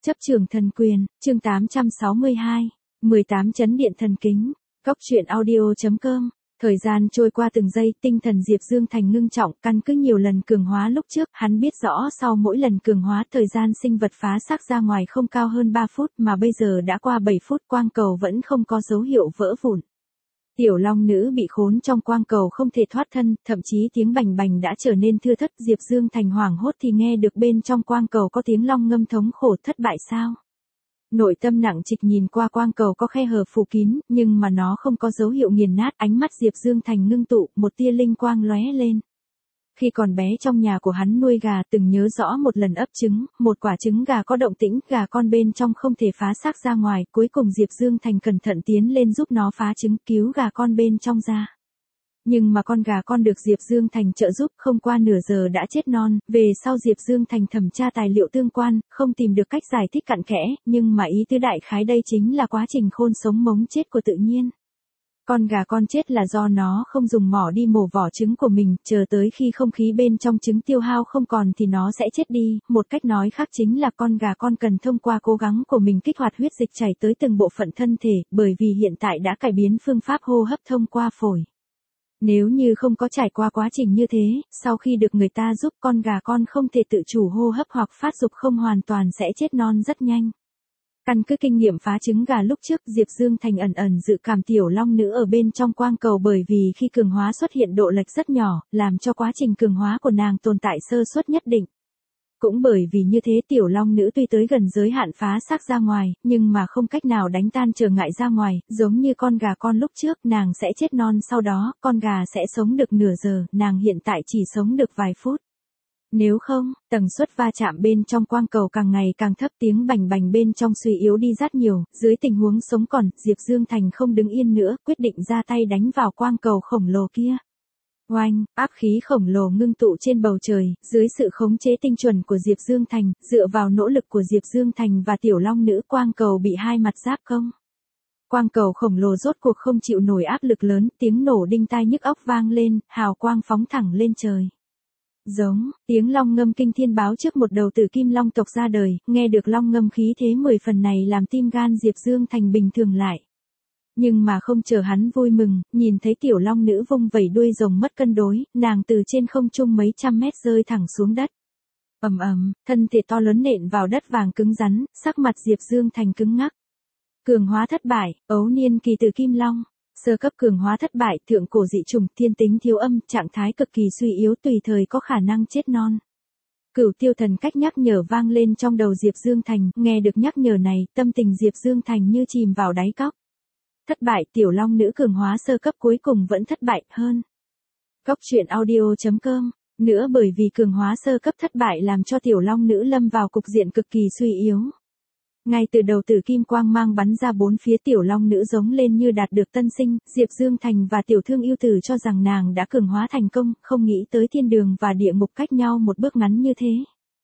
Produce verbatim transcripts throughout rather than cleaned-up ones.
Chấp trường thần quyền, chương tám trăm sáu mươi hai, mười tám chấn điện thần kính, Cốc truyện audio chấm com. Thời gian trôi qua từng giây, tinh thần Diệp Dương Thành ngưng trọng, căn cứ nhiều lần cường hóa lúc trước, hắn biết rõ sau mỗi lần cường hóa thời gian sinh vật phá xác ra ngoài không cao hơn ba phút mà bây giờ đã qua bảy phút, quang cầu vẫn không có dấu hiệu vỡ vụn. Tiểu Long Nữ bị khốn trong quang cầu không thể thoát thân, thậm chí tiếng bành bành đã trở nên thưa thớt. Diệp Dương Thành hoảng hốt thì nghe được bên trong quang cầu có tiếng long ngâm thống khổ. Thất bại sao? Nội tâm nặng trịch nhìn qua quang cầu có khe hở phủ kín, nhưng mà nó không có dấu hiệu nghiền nát. Ánh mắt Diệp Dương Thành ngưng tụ, một tia linh quang lóe lên. Khi còn bé trong nhà của hắn nuôi gà, từng nhớ rõ một lần ấp trứng, một quả trứng gà có động tĩnh, gà con bên trong không thể phá xác ra ngoài, cuối cùng Diệp Dương Thành cẩn thận tiến lên giúp nó phá trứng, cứu gà con bên trong ra. Nhưng mà con gà con được Diệp Dương Thành trợ giúp không qua nửa giờ đã chết non, về sau Diệp Dương Thành thẩm tra tài liệu tương quan, không tìm được cách giải thích cặn kẽ, nhưng mà ý tứ đại khái đây chính là quá trình khôn sống mống chết của tự nhiên. Con gà con chết là do nó không dùng mỏ đi mổ vỏ trứng của mình, chờ tới khi không khí bên trong trứng tiêu hao không còn thì nó sẽ chết đi, một cách nói khác chính là con gà con cần thông qua cố gắng của mình kích hoạt huyết dịch chảy tới từng bộ phận thân thể, bởi vì hiện tại đã cải biến phương pháp hô hấp thông qua phổi. Nếu như không có trải qua quá trình như thế, sau khi được người ta giúp con gà con không thể tự chủ hô hấp hoặc phát dục không hoàn toàn sẽ chết non rất nhanh. Căn cứ kinh nghiệm phá trứng gà lúc trước, Diệp Dương Thành ẩn ẩn dự cảm Tiểu Long Nữ ở bên trong quang cầu bởi vì khi cường hóa xuất hiện độ lệch rất nhỏ, làm cho quá trình cường hóa của nàng tồn tại sơ suất nhất định. Cũng bởi vì như thế Tiểu Long Nữ tuy tới gần giới hạn phá xác ra ngoài, nhưng mà không cách nào đánh tan trở ngại ra ngoài, giống như con gà con lúc trước, nàng sẽ chết non sau đó, con gà sẽ sống được nửa giờ, nàng hiện tại chỉ sống được vài phút. Nếu không, tần suất va chạm bên trong quang cầu càng ngày càng thấp, tiếng bành bành bên trong suy yếu đi rất nhiều, dưới tình huống sống còn, Diệp Dương Thành không đứng yên nữa, quyết định ra tay đánh vào quang cầu khổng lồ kia. Oanh, áp khí khổng lồ ngưng tụ trên bầu trời, dưới sự khống chế tinh chuẩn của Diệp Dương Thành, dựa vào nỗ lực của Diệp Dương Thành và Tiểu Long Nữ, quang cầu bị hai mặt giáp công. Quang cầu khổng lồ rốt cuộc không chịu nổi áp lực lớn, tiếng nổ đinh tai nhức óc vang lên, hào quang phóng thẳng lên trời. Giống, tiếng long ngâm kinh thiên báo trước một đầu tử kim long tộc ra đời, nghe được long ngâm khí thế mười phần này làm tim gan Diệp Dương Thành bình thường lại. Nhưng mà không chờ hắn vui mừng, nhìn thấy Tiểu Long Nữ vung vẩy đuôi rồng mất cân đối, nàng từ trên không trung mấy trăm mét rơi thẳng xuống đất. Ầm ầm, thân thể to lớn nện vào đất vàng cứng rắn, sắc mặt Diệp Dương Thành cứng ngắc. Cường hóa thất bại, ấu niên kỳ tử kim long. Sơ cấp cường hóa thất bại, thượng cổ dị chủng, thiên tính thiếu âm, trạng thái cực kỳ suy yếu, tùy thời có khả năng chết non. Cửu tiêu thần cách nhắc nhở vang lên trong đầu Diệp Dương Thành, nghe được nhắc nhở này, tâm tình Diệp Dương Thành như chìm vào đáy cốc. Thất bại, Tiểu Long Nữ cường hóa sơ cấp cuối cùng vẫn thất bại hơn. Cốc truyện audio chấm com. Nữa bởi vì cường hóa sơ cấp thất bại làm cho Tiểu Long Nữ lâm vào cục diện cực kỳ suy yếu. Ngay từ đầu tử kim quang mang bắn ra bốn phía, Tiểu Long Nữ giống lên như đạt được tân sinh, Diệp Dương Thành và Tiểu Thương Yêu Tử cho rằng nàng đã cường hóa thành công, không nghĩ tới thiên đường và địa ngục cách nhau một bước ngắn như thế.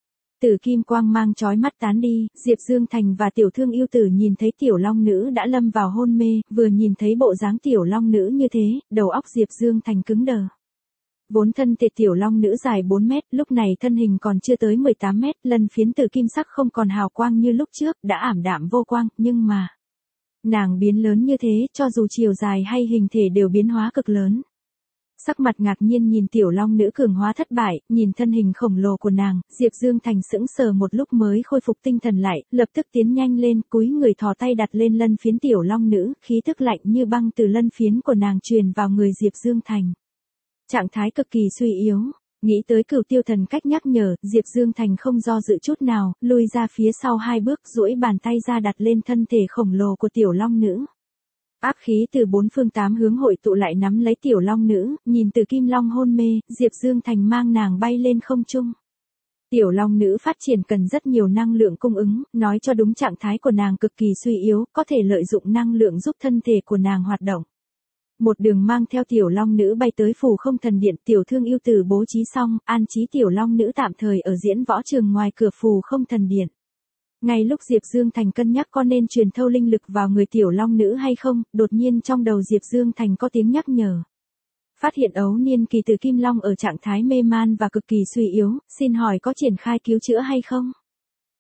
Tử kim quang mang chói mắt tán đi, Diệp Dương Thành và Tiểu Thương Yêu Tử nhìn thấy Tiểu Long Nữ đã lâm vào hôn mê, vừa nhìn thấy bộ dáng Tiểu Long Nữ như thế, đầu óc Diệp Dương Thành cứng đờ. Vốn thân thể Tiểu Long Nữ dài bốn mét, lúc này thân hình còn chưa tới mười tám mét, lân phiến tử kim sắc không còn hào quang như lúc trước, đã ảm đạm vô quang, nhưng mà nàng biến lớn như thế, cho dù chiều dài hay hình thể đều biến hóa cực lớn. Sắc mặt ngạc nhiên nhìn Tiểu Long Nữ cường hóa thất bại, nhìn thân hình khổng lồ của nàng, Diệp Dương Thành sững sờ một lúc mới khôi phục tinh thần lại, lập tức tiến nhanh lên, cúi người thò tay đặt lên lân phiến Tiểu Long Nữ, khí tức lạnh như băng từ lân phiến của nàng truyền vào người Diệp Dương Thành. Trạng thái cực kỳ suy yếu, nghĩ tới cửu tiêu thần cách nhắc nhở, Diệp Dương Thành không do dự chút nào, lui ra phía sau hai bước, duỗi bàn tay ra đặt lên thân thể khổng lồ của Tiểu Long Nữ. Áp khí từ bốn phương tám hướng hội tụ lại nắm lấy Tiểu Long Nữ, nhìn từ kim long hôn mê, Diệp Dương Thành mang nàng bay lên không trung. Tiểu Long Nữ phát triển cần rất nhiều năng lượng cung ứng, nói cho đúng trạng thái của nàng cực kỳ suy yếu, có thể lợi dụng năng lượng giúp thân thể của nàng hoạt động. Một đường mang theo Tiểu Long Nữ bay tới Phù Không Thần Điện, Tiểu Thương Yêu Tử bố trí xong, an trí Tiểu Long Nữ tạm thời ở diễn võ trường ngoài cửa Phù Không Thần Điện. Ngay lúc Diệp Dương Thành cân nhắc có nên truyền thâu linh lực vào người Tiểu Long Nữ hay không, đột nhiên trong đầu Diệp Dương Thành có tiếng nhắc nhở. Phát hiện ấu niên kỳ tử kim long ở trạng thái mê man và cực kỳ suy yếu, xin hỏi có triển khai cứu chữa hay không?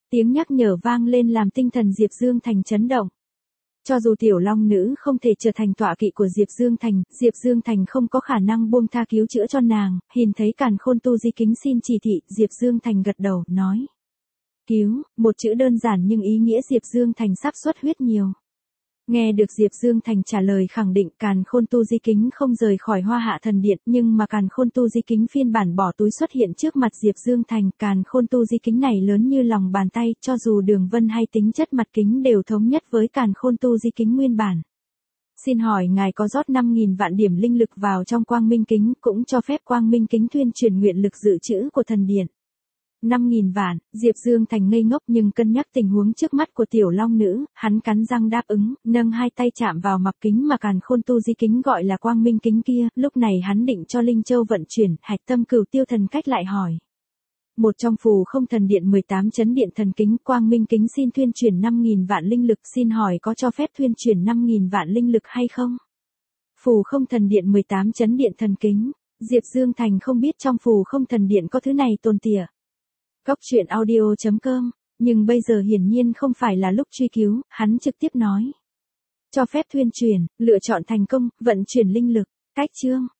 Tiếng nhắc nhở vang lên làm tinh thần Diệp Dương Thành chấn động. Cho dù tiểu long nữ không thể trở thành tọa kỵ của Diệp Dương Thành, Diệp Dương Thành không có khả năng buông tha cứu chữa cho nàng, nhìn thấy Càn Khôn Tu Di Kính xin chỉ thị, Diệp Dương Thành gật đầu, nói. Cứu, một chữ đơn giản nhưng ý nghĩa Diệp Dương Thành sắp xuất huyết nhiều. Nghe được Diệp Dương Thành trả lời khẳng định Càn Khôn Tu Di Kính không rời khỏi Hoa Hạ Thần Điện, nhưng mà Càn Khôn Tu Di Kính phiên bản bỏ túi xuất hiện trước mặt Diệp Dương Thành. Càn Khôn Tu Di Kính này lớn như lòng bàn tay, cho dù đường vân hay tính chất mặt kính đều thống nhất với Càn Khôn Tu Di Kính nguyên bản. Xin hỏi ngài có rót năm nghìn vạn điểm linh lực vào trong Quang Minh Kính, cũng cho phép Quang Minh Kính tuyên truyền nguyện lực dự trữ của thần điện. năm nghìn vạn, Diệp Dương Thành ngây ngốc nhưng cân nhắc tình huống trước mắt của tiểu long nữ, hắn cắn răng đáp ứng, nâng hai tay chạm vào mặt kính mà Càn Khôn Tu Di Kính gọi là Quang Minh Kính kia, lúc này hắn định cho Linh Châu vận chuyển, Hạch Tâm Cửu Tiêu Thần Cách lại hỏi. Một trong phù không thần điện mười tám chấn điện thần kính, Quang Minh Kính xin tuyên truyền năm nghìn vạn linh lực, xin hỏi có cho phép tuyên truyền năm nghìn vạn linh lực hay không? Phù không thần điện mười tám chấn điện thần kính, Diệp Dương Thành không biết trong phù không thần điện có thứ này tồn tỉa. Cốc truyện audio chấm com, nhưng bây giờ hiển nhiên không phải là lúc truy cứu, hắn trực tiếp nói. Cho phép tuyên truyền, lựa chọn thành công, vận chuyển linh lực, cách chương.